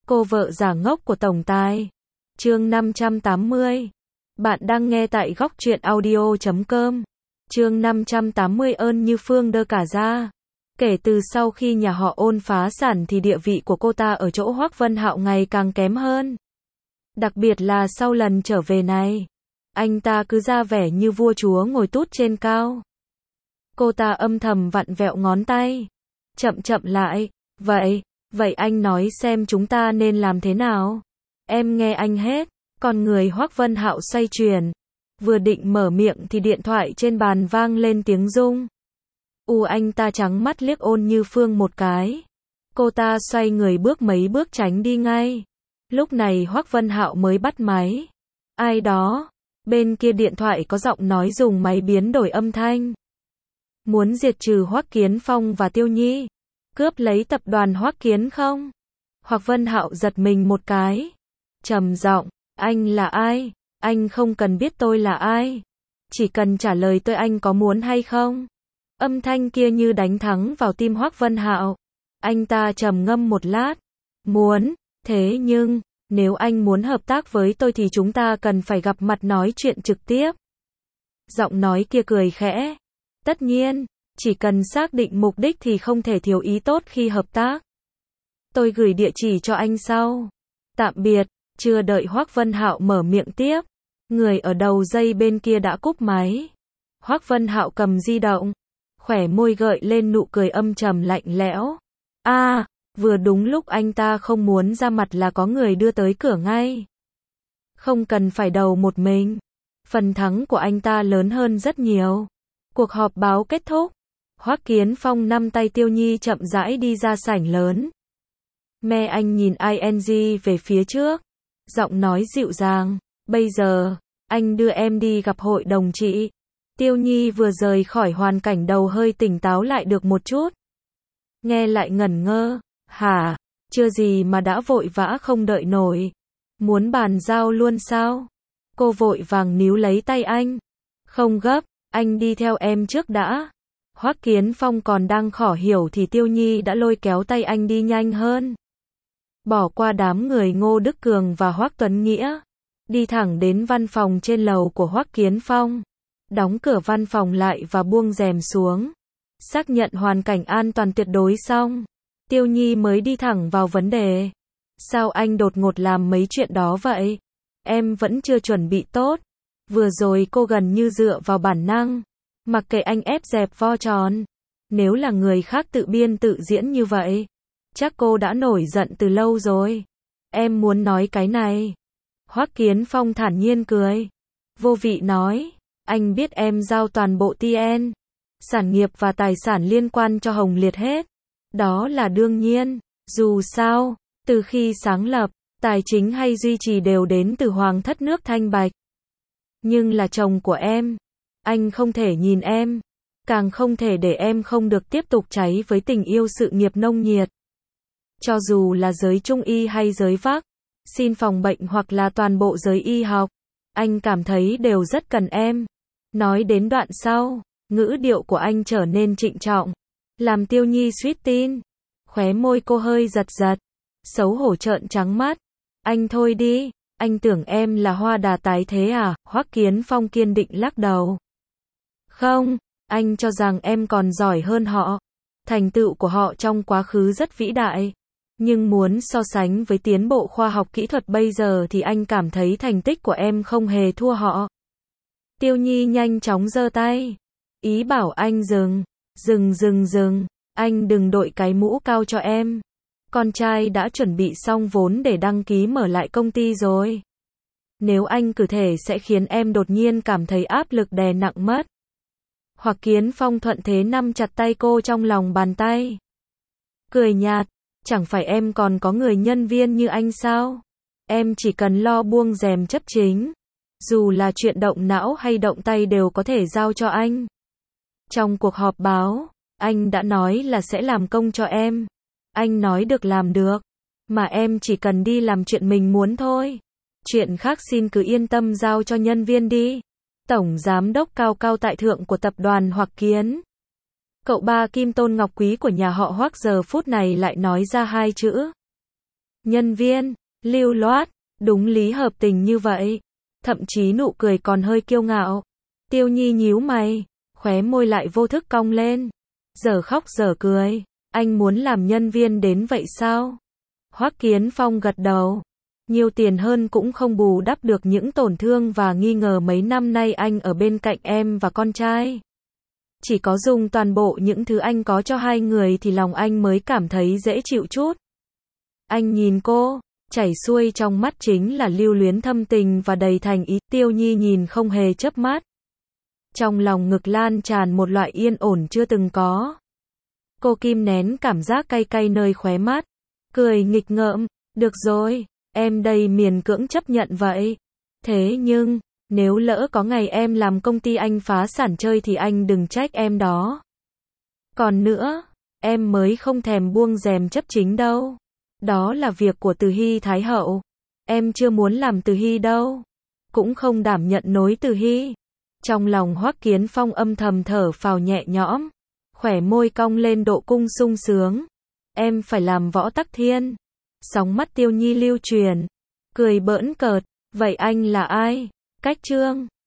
Cô vợ giả ngốc của tổng tài. Chương 580. Bạn đang nghe tại góc truyện audio.com. Chương 580 ơn như Phương đơ cả ra. Kể từ sau khi nhà họ Ôn phá sản thì địa vị của cô ta ở chỗ Hoắc Vân Hạo ngày càng kém hơn. Đặc biệt là sau lần trở về này, anh ta cứ ra vẻ như vua chúa ngồi tút trên cao. Cô ta âm thầm vặn vẹo ngón tay. Chậm chậm lại, vậy anh nói xem chúng ta nên làm thế nào? Em nghe anh hết. Con người Hoắc Vân Hạo xoay chuyển. Vừa định mở miệng thì điện thoại trên bàn vang lên tiếng rung. Anh ta trắng mắt liếc Ôn Như Phương một cái. Cô ta xoay người bước mấy bước tránh đi ngay. Lúc này Hoắc Vân Hạo mới bắt máy. Ai đó? Bên kia điện thoại có giọng nói dùng máy biến đổi âm thanh. Muốn diệt trừ Hoắc Kiến Phong và Tiêu Nhi, cướp lấy tập đoàn Hoắc Kiến không? Hoắc Vân Hạo giật mình một cái. Trầm giọng, anh là ai? Anh không cần biết tôi là ai. Chỉ cần trả lời tôi anh có muốn hay không? Âm thanh kia như đánh thắng vào tim Hoắc Vân Hạo. Anh ta trầm ngâm một lát. Muốn, thế nhưng, nếu anh muốn hợp tác với tôi thì chúng ta cần phải gặp mặt nói chuyện trực tiếp. Giọng nói kia cười khẽ. Tất nhiên, chỉ cần xác định mục đích thì không thể thiếu ý tốt khi hợp tác. Tôi gửi địa chỉ cho anh sau. Tạm biệt. Chưa đợi Hoắc Vân Hạo mở miệng tiếp, người ở đầu dây bên kia đã cúp máy. Hoắc Vân Hạo cầm di động, khóe môi gợi lên nụ cười âm trầm lạnh lẽo. Vừa đúng lúc anh ta không muốn ra mặt là có người đưa tới cửa ngay. Không cần phải đầu một mình. Phần thắng của anh ta lớn hơn rất nhiều. Cuộc họp báo kết thúc. Hoắc Kiến Phong nắm tay Tiêu Nhi chậm rãi đi ra sảnh lớn. Mẹ anh nhìn ING về phía trước. Giọng nói dịu dàng. Bây giờ, anh đưa em đi gặp hội đồng trị. Tiêu Nhi vừa rời khỏi hoàn cảnh đầu hơi tỉnh táo lại được một chút. Nghe lại ngẩn ngơ. Hả? Chưa gì mà đã vội vã không đợi nổi. Muốn bàn giao luôn sao? Cô vội vàng níu lấy tay anh. Không gấp, anh đi theo em trước đã. Hoắc Kiến Phong còn đang khó hiểu thì Tiêu Nhi đã lôi kéo tay anh đi nhanh hơn. Bỏ qua đám người Ngô Đức Cường và Hoắc Tuấn Nghĩa, đi thẳng đến văn phòng trên lầu của Hoắc Kiến Phong, đóng cửa văn phòng lại và buông rèm xuống. Xác nhận hoàn cảnh an toàn tuyệt đối xong, Tiêu Nhi mới đi thẳng vào vấn đề. Sao anh đột ngột làm mấy chuyện đó vậy? Em vẫn chưa chuẩn bị tốt. Vừa rồi cô gần như dựa vào bản năng, mặc kệ anh ép dẹp vo tròn. Nếu là người khác tự biên tự diễn như vậy, chắc cô đã nổi giận từ lâu rồi. Em muốn nói cái này. Hoắc Kiến Phong thản nhiên cười. Vô vị nói, anh biết em giao toàn bộ TN, sản nghiệp và tài sản liên quan cho Hồng Liệt hết. Đó là đương nhiên, dù sao, từ khi sáng lập, tài chính hay duy trì đều đến từ Hoàng thất nước Thanh Bạch. Nhưng là chồng của em, anh không thể nhìn em, càng không thể để em không được tiếp tục cháy với tình yêu sự nghiệp nông nhiệt. Cho dù là giới trung y hay giới vác, xin phòng bệnh hoặc là toàn bộ giới y học, anh cảm thấy đều rất cần em. Nói đến đoạn sau, ngữ điệu của anh trở nên trịnh trọng, làm Tiêu Nhi suýt tin. Khóe môi cô hơi giật giật, xấu hổ trợn trắng mắt. Anh thôi đi, anh tưởng em là hoa đà tái thế à? Hoắc Kiến Phong kiên định lắc đầu. Không, anh cho rằng em còn giỏi hơn họ. Thành tựu của họ trong quá khứ rất vĩ đại. Nhưng muốn so sánh với tiến bộ khoa học kỹ thuật bây giờ thì anh cảm thấy thành tích của em không hề thua họ. Tiêu Nhi nhanh chóng giơ tay, ý bảo anh dừng. Anh đừng đội cái mũ cao cho em. Con trai đã chuẩn bị xong vốn để đăng ký mở lại công ty rồi. Nếu anh cử thể sẽ khiến em đột nhiên cảm thấy áp lực đè nặng mất. Hoắc Kiến Phong thuận thế nắm chặt tay cô trong lòng bàn tay. Cười nhạt. Chẳng phải em còn có người nhân viên như anh sao? Em chỉ cần lo buông rèm chấp chính. Dù là chuyện động não hay động tay đều có thể giao cho anh. Trong cuộc họp báo, anh đã nói là sẽ làm công cho em. Anh nói được làm được. Mà em chỉ cần đi làm chuyện mình muốn thôi. Chuyện khác xin cứ yên tâm giao cho nhân viên đi. Tổng giám đốc cao cao tại thượng của tập đoàn Hoắc Kiến. Cậu ba Kim Tôn Ngọc Quý của nhà họ Hoắc giờ phút này lại nói ra hai chữ. Nhân viên, lưu loát, đúng lý hợp tình như vậy. Thậm chí nụ cười còn hơi kiêu ngạo. Tiêu Nhi nhíu mày, khóe môi lại vô thức cong lên. Giờ khóc giờ cười, anh muốn làm nhân viên đến vậy sao? Hoắc Kiến Phong gật đầu. Nhiều tiền hơn cũng không bù đắp được những tổn thương và nghi ngờ mấy năm nay anh ở bên cạnh em và con trai. Chỉ có dùng toàn bộ những thứ anh có cho hai người thì lòng anh mới cảm thấy dễ chịu chút. Anh nhìn cô, chảy xuôi trong mắt chính là lưu luyến thâm tình và đầy thành ý. Tiêu Nhi nhìn không hề chớp mắt. Trong lòng ngực lan tràn một loại yên ổn chưa từng có. Cô kìm nén cảm giác cay cay nơi khóe mắt, cười nghịch ngợm, được rồi, em đây miễn cưỡng chấp nhận vậy. Thế nhưng, nếu lỡ có ngày em làm công ty anh phá sản chơi thì anh đừng trách em đó. Còn nữa, em mới không thèm buông rèm chấp chính đâu. Đó là việc của Từ Hy Thái Hậu. Em chưa muốn làm Từ Hy đâu. Cũng không đảm nhận nối Từ Hy. Trong lòng Hoắc Kiến Phong âm thầm thở phào nhẹ nhõm. Khỏe môi cong lên độ cung sung sướng. Em phải làm Võ Tắc Thiên. Sóng mắt Tiêu Nhi lưu truyền. Cười bỡn cợt. Vậy anh là ai? Cách Trương.